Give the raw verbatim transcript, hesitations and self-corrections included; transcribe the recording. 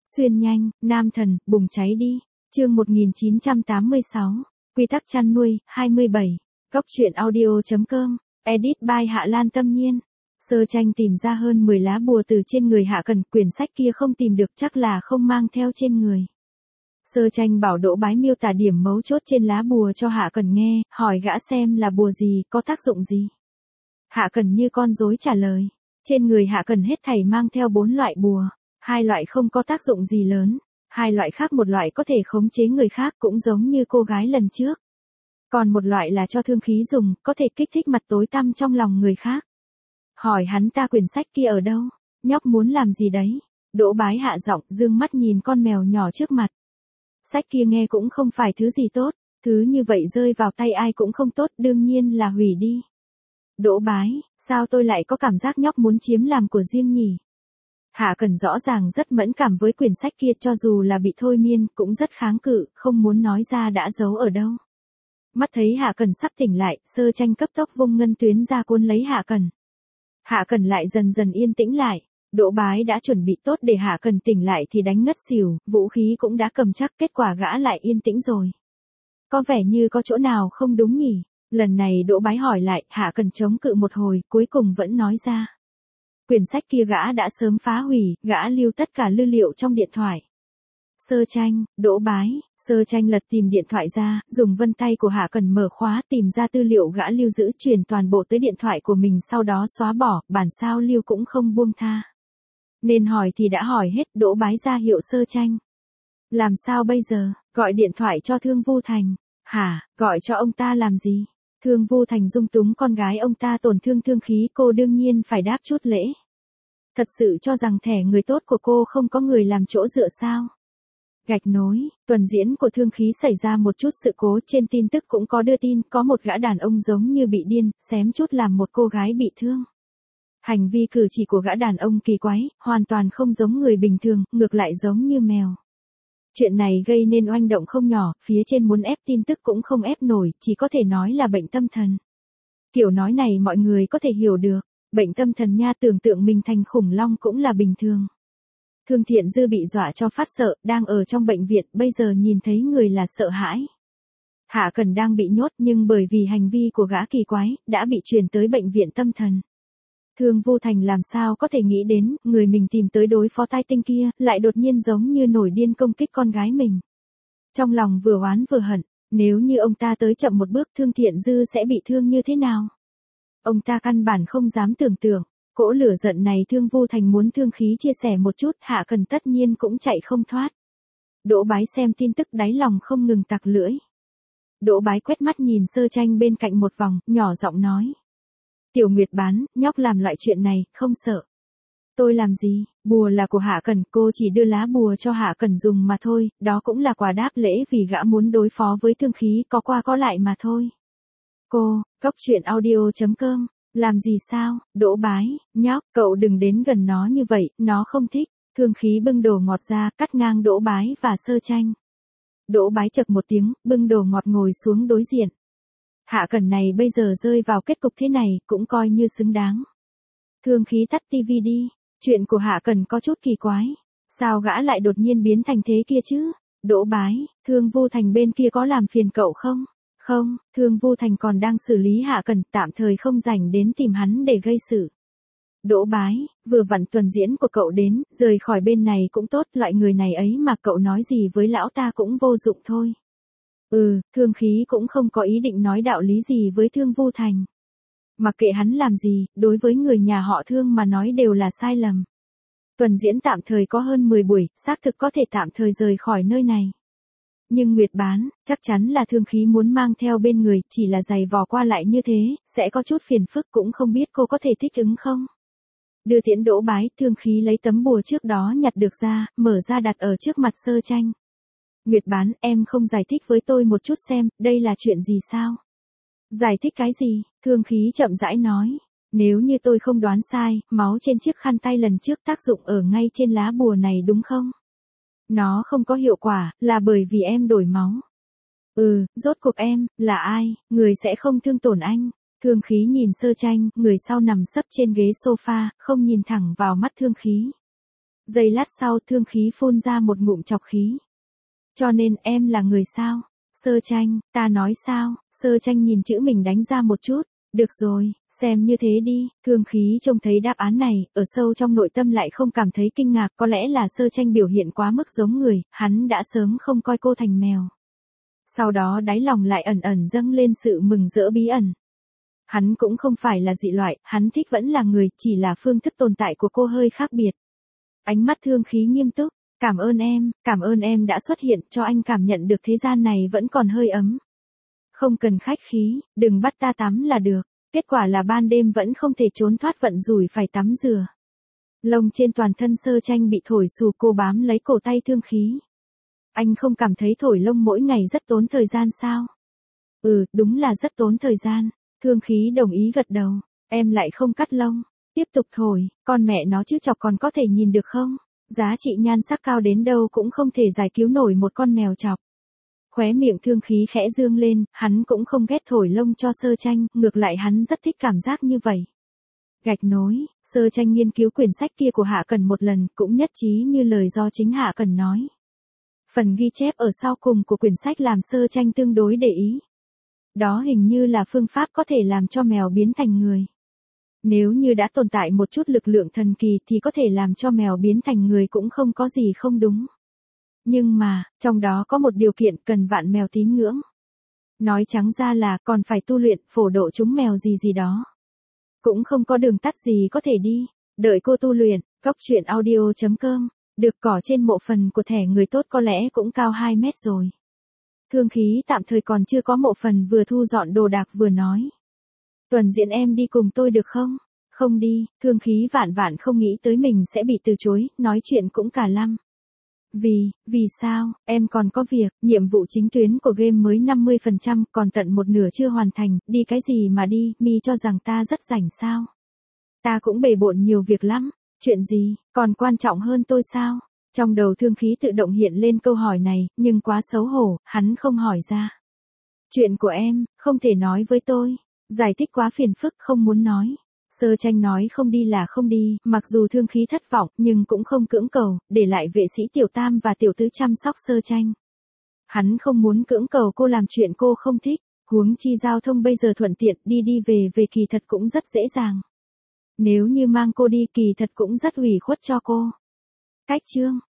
Xuyên nhanh, nam thần, bùng cháy đi. Chương một nghìn chín trăm tám mươi sáu. Quy tắc chăn nuôi, hai mươi bảy. Góc truyện audio.com. Edit by Hạ Lan Tâm Nhiên. Sơ tranh tìm ra hơn mười lá bùa từ trên người Hạ Cần, quyển sách kia không tìm được chắc là không mang theo trên người. Sơ tranh bảo Đỗ Bái miêu tả điểm mấu chốt trên lá bùa cho Hạ Cần nghe, hỏi gã xem là bùa gì, có tác dụng gì. Hạ Cần như con rối trả lời. Trên người Hạ Cần hết thảy mang theo bốn loại bùa, hai loại không có tác dụng gì lớn, hai loại khác một loại có thể khống chế người khác cũng giống như cô gái lần trước. Còn một loại là cho thương khí dùng, có thể kích thích mặt tối tăm trong lòng người khác. Hỏi hắn ta quyển sách kia ở đâu, nhóc muốn làm gì đấy. Đỗ Bái hạ giọng, dương mắt nhìn con mèo nhỏ trước mặt. Sách kia nghe cũng không phải thứ gì tốt, thứ như vậy rơi vào tay ai cũng không tốt, đương nhiên là hủy đi. Đỗ Bái, sao tôi lại có cảm giác nhóc muốn chiếm làm của riêng nhỉ? Hạ Cần rõ ràng rất mẫn cảm với quyển sách kia, cho dù là bị thôi miên cũng rất kháng cự, không muốn nói ra đã giấu ở đâu. Mắt thấy Hạ Cần sắp tỉnh lại, sơ tranh cấp tốc vung ngân tuyến ra cuốn lấy Hạ Cần. Hạ Cần lại dần dần yên tĩnh lại. Đỗ Bái đã chuẩn bị tốt để Hạ Cần tỉnh lại thì đánh ngất xỉu, vũ khí cũng đã cầm chắc, kết quả gã lại yên tĩnh rồi. Có vẻ như có chỗ nào không đúng nhỉ? Lần này Đỗ Bái hỏi lại, Hạ Cần chống cự một hồi, cuối cùng vẫn nói ra. Quyển sách kia gã đã sớm phá hủy, gã lưu tất cả tư liệu trong điện thoại. Sơ tranh, Đỗ Bái, sơ tranh lật tìm điện thoại ra, dùng vân tay của Hạ Cần mở khóa tìm ra tư liệu gã lưu giữ, truyền toàn bộ tới điện thoại của mình, sau đó xóa bỏ, bản sao lưu cũng không buông tha. Nên hỏi thì đã hỏi hết. Đỗ Bái ra hiệu sơ tranh. Làm sao bây giờ, gọi điện thoại cho Thương Vu Thành. Hả, gọi cho ông ta làm gì? Thương Vu Thành dung túng con gái ông ta tổn thương thương khí cô, đương nhiên phải đáp chút lễ. Thật sự cho rằng thẻ người tốt của cô không có người làm chỗ dựa sao? Gạch nối, tuần diễn của thương khí xảy ra một chút sự cố, trên tin tức cũng có đưa tin, có một gã đàn ông giống như bị điên, xém chút làm một cô gái bị thương. Hành vi cử chỉ của gã đàn ông kỳ quái, hoàn toàn không giống người bình thường, ngược lại giống như mèo. Chuyện này gây nên oanh động không nhỏ, phía trên muốn ép tin tức cũng không ép nổi, chỉ có thể nói là bệnh tâm thần. Kiểu nói này mọi người có thể hiểu được, bệnh tâm thần nha, tưởng tượng mình thành khủng long cũng là bình thường. Thương Thiện Dư bị dọa cho phát sợ, đang ở trong bệnh viện, bây giờ nhìn thấy người là sợ hãi. Hạ Cần đang bị nhốt nhưng bởi vì hành vi của gã kỳ quái, đã bị chuyển tới bệnh viện tâm thần. Thương Vu Thành làm sao có thể nghĩ đến, người mình tìm tới đối phó tai tinh kia, lại đột nhiên giống như nổi điên công kích con gái mình. Trong lòng vừa oán vừa hận, nếu như ông ta tới chậm một bước, Thương Thiện Dư sẽ bị thương như thế nào? Ông ta căn bản không dám tưởng tượng, cỗ lửa giận này Thương Vu Thành muốn thương khí chia sẻ một chút, Hạ Cần tất nhiên cũng chạy không thoát. Đỗ Bái xem tin tức đáy lòng không ngừng tặc lưỡi. Đỗ Bái quét mắt nhìn sơ tranh bên cạnh một vòng, nhỏ giọng nói. Tiểu Nguyệt Bán, nhóc làm loại chuyện này, không sợ. Tôi làm gì, bùa là của Hạ Cần, cô chỉ đưa lá bùa cho Hạ Cần dùng mà thôi, đó cũng là quà đáp lễ vì gã muốn đối phó với thương khí, có qua có lại mà thôi. Cô, góc truyện audio.com, làm gì sao, Đỗ Bái, nhóc, cậu đừng đến gần nó như vậy, nó không thích. Thương khí bưng đồ ngọt ra, cắt ngang Đỗ Bái và sơ tranh. Đỗ Bái chậc một tiếng, bưng đồ ngọt ngồi xuống đối diện. Hạ Cần này bây giờ rơi vào kết cục thế này, cũng coi như xứng đáng. Thương khí tắt tivi đi, chuyện của Hạ Cần có chút kỳ quái. Sao gã lại đột nhiên biến thành thế kia chứ? Đỗ Bái, Thương Vu Thành bên kia có làm phiền cậu không? Không, Thương Vu Thành còn đang xử lý Hạ Cần, tạm thời không rảnh đến tìm hắn để gây sự. Đỗ Bái, vừa vặn tuần diễn của cậu đến, rời khỏi bên này cũng tốt, loại người này ấy mà cậu nói gì với lão ta cũng vô dụng thôi. Ừ, thương khí cũng không có ý định nói đạo lý gì với Thương Vu Thành. Mặc kệ hắn làm gì, đối với người nhà họ Thương mà nói đều là sai lầm. Tuần diễn tạm thời có hơn mười buổi, xác thực có thể tạm thời rời khỏi nơi này. Nhưng Nguyệt Bán, chắc chắn là thương khí muốn mang theo bên người, chỉ là giày vò qua lại như thế, sẽ có chút phiền phức, cũng không biết cô có thể thích ứng không. Đưa tiễn Đỗ Bái, thương khí lấy tấm bùa trước đó nhặt được ra, mở ra đặt ở trước mặt sơ tranh. Nguyệt Bán, em không giải thích với tôi một chút xem, đây là chuyện gì sao? Giải thích cái gì? Thương khí chậm rãi nói. Nếu như tôi không đoán sai, máu trên chiếc khăn tay lần trước tác dụng ở ngay trên lá bùa này đúng không? Nó không có hiệu quả, là bởi vì em đổi máu. Ừ, rốt cuộc em, là ai, người sẽ không thương tổn anh. Thương khí nhìn sơ tranh, người sau nằm sấp trên ghế sofa, không nhìn thẳng vào mắt thương khí. Giây lát sau Thương Khí phun ra một ngụm trọc khí. Cho nên em là người sao? Sơ Tranh, ta nói sao? Sơ Tranh nhìn chữ mình đánh ra một chút. Được rồi, xem như thế đi. Thương Khí trông thấy đáp án này, ở sâu trong nội tâm lại không cảm thấy kinh ngạc, có lẽ là Sơ Tranh biểu hiện quá mức giống người, hắn đã sớm không coi cô thành mèo. Sau đó đáy lòng lại ẩn ẩn dâng lên sự mừng rỡ bí ẩn. Hắn cũng không phải là dị loại, hắn thích vẫn là người, chỉ là phương thức tồn tại của cô hơi khác biệt. Ánh mắt Thương Khí nghiêm túc, cảm ơn em, cảm ơn em đã xuất hiện cho anh cảm nhận được thế gian này vẫn còn hơi ấm. Không cần khách khí, đừng bắt ta tắm là được. Kết quả là ban đêm vẫn không thể trốn thoát vận rủi phải tắm rửa. Lông trên toàn thân Sơ Tranh bị thổi xù, cô bám lấy cổ tay Thương Khí. Anh không cảm thấy thổi lông mỗi ngày rất tốn thời gian sao? Ừ, đúng là rất tốn thời gian. Thương Khí đồng ý gật đầu. Em lại không cắt lông. Tiếp tục thổi, con mẹ nó chứ chọc còn có thể nhìn được không? Giá trị nhan sắc cao đến đâu cũng không thể giải cứu nổi một con mèo chọc. Khóe miệng Thương Khí khẽ dương lên, hắn cũng không ghét thổi lông cho Sơ Tranh, ngược lại hắn rất thích cảm giác như vậy. Gạch nối, Sơ Tranh nghiên cứu quyển sách kia của Hạ Cẩn một lần, cũng nhất trí như lời do chính Hạ Cẩn nói. Phần ghi chép ở sau cùng của quyển sách làm Sơ Tranh tương đối để ý. Đó hình như là phương pháp có thể làm cho mèo biến thành người. Nếu như đã tồn tại một chút lực lượng thần kỳ thì có thể làm cho mèo biến thành người cũng không có gì không đúng. Nhưng mà, trong đó có một điều kiện cần vạn mèo tín ngưỡng. Nói trắng ra là còn phải tu luyện phổ độ chúng mèo gì gì đó. Cũng không có đường tắt gì có thể đi. Đợi cô tu luyện, góc truyện audio chấm com. Được cỏ trên mộ phần của thẻ người tốt có lẽ cũng cao hai mét rồi. Thương Khí tạm thời còn chưa có mộ phần, vừa thu dọn đồ đạc vừa nói. Tuần diễn em đi cùng tôi được không? Không đi, Thương Khí vạn vạn không nghĩ tới mình sẽ bị từ chối, nói chuyện cũng cả lăm. Vì, vì sao, em còn có việc, nhiệm vụ chính tuyến của game mới năm mươi phần trăm, còn tận một nửa chưa hoàn thành, đi cái gì mà đi, mi cho rằng ta rất rảnh sao? Ta cũng bề bộn nhiều việc lắm, chuyện gì, còn quan trọng hơn tôi sao? Trong đầu Thương Khí tự động hiện lên câu hỏi này, nhưng quá xấu hổ, hắn không hỏi ra. Chuyện của em, không thể nói với tôi, giải thích quá phiền phức không muốn nói. Sơ Tranh nói không đi là không đi, mặc dù Thương Khí thất vọng nhưng cũng không cưỡng cầu, để lại vệ sĩ Tiểu Tam và Tiểu Tứ chăm sóc Sơ Tranh. Hắn không muốn cưỡng cầu cô làm chuyện cô không thích, huống chi giao thông bây giờ thuận tiện, đi đi về về kỳ thật cũng rất dễ dàng. Nếu như mang cô đi kỳ thật cũng rất ủy khuất cho cô. Cách chương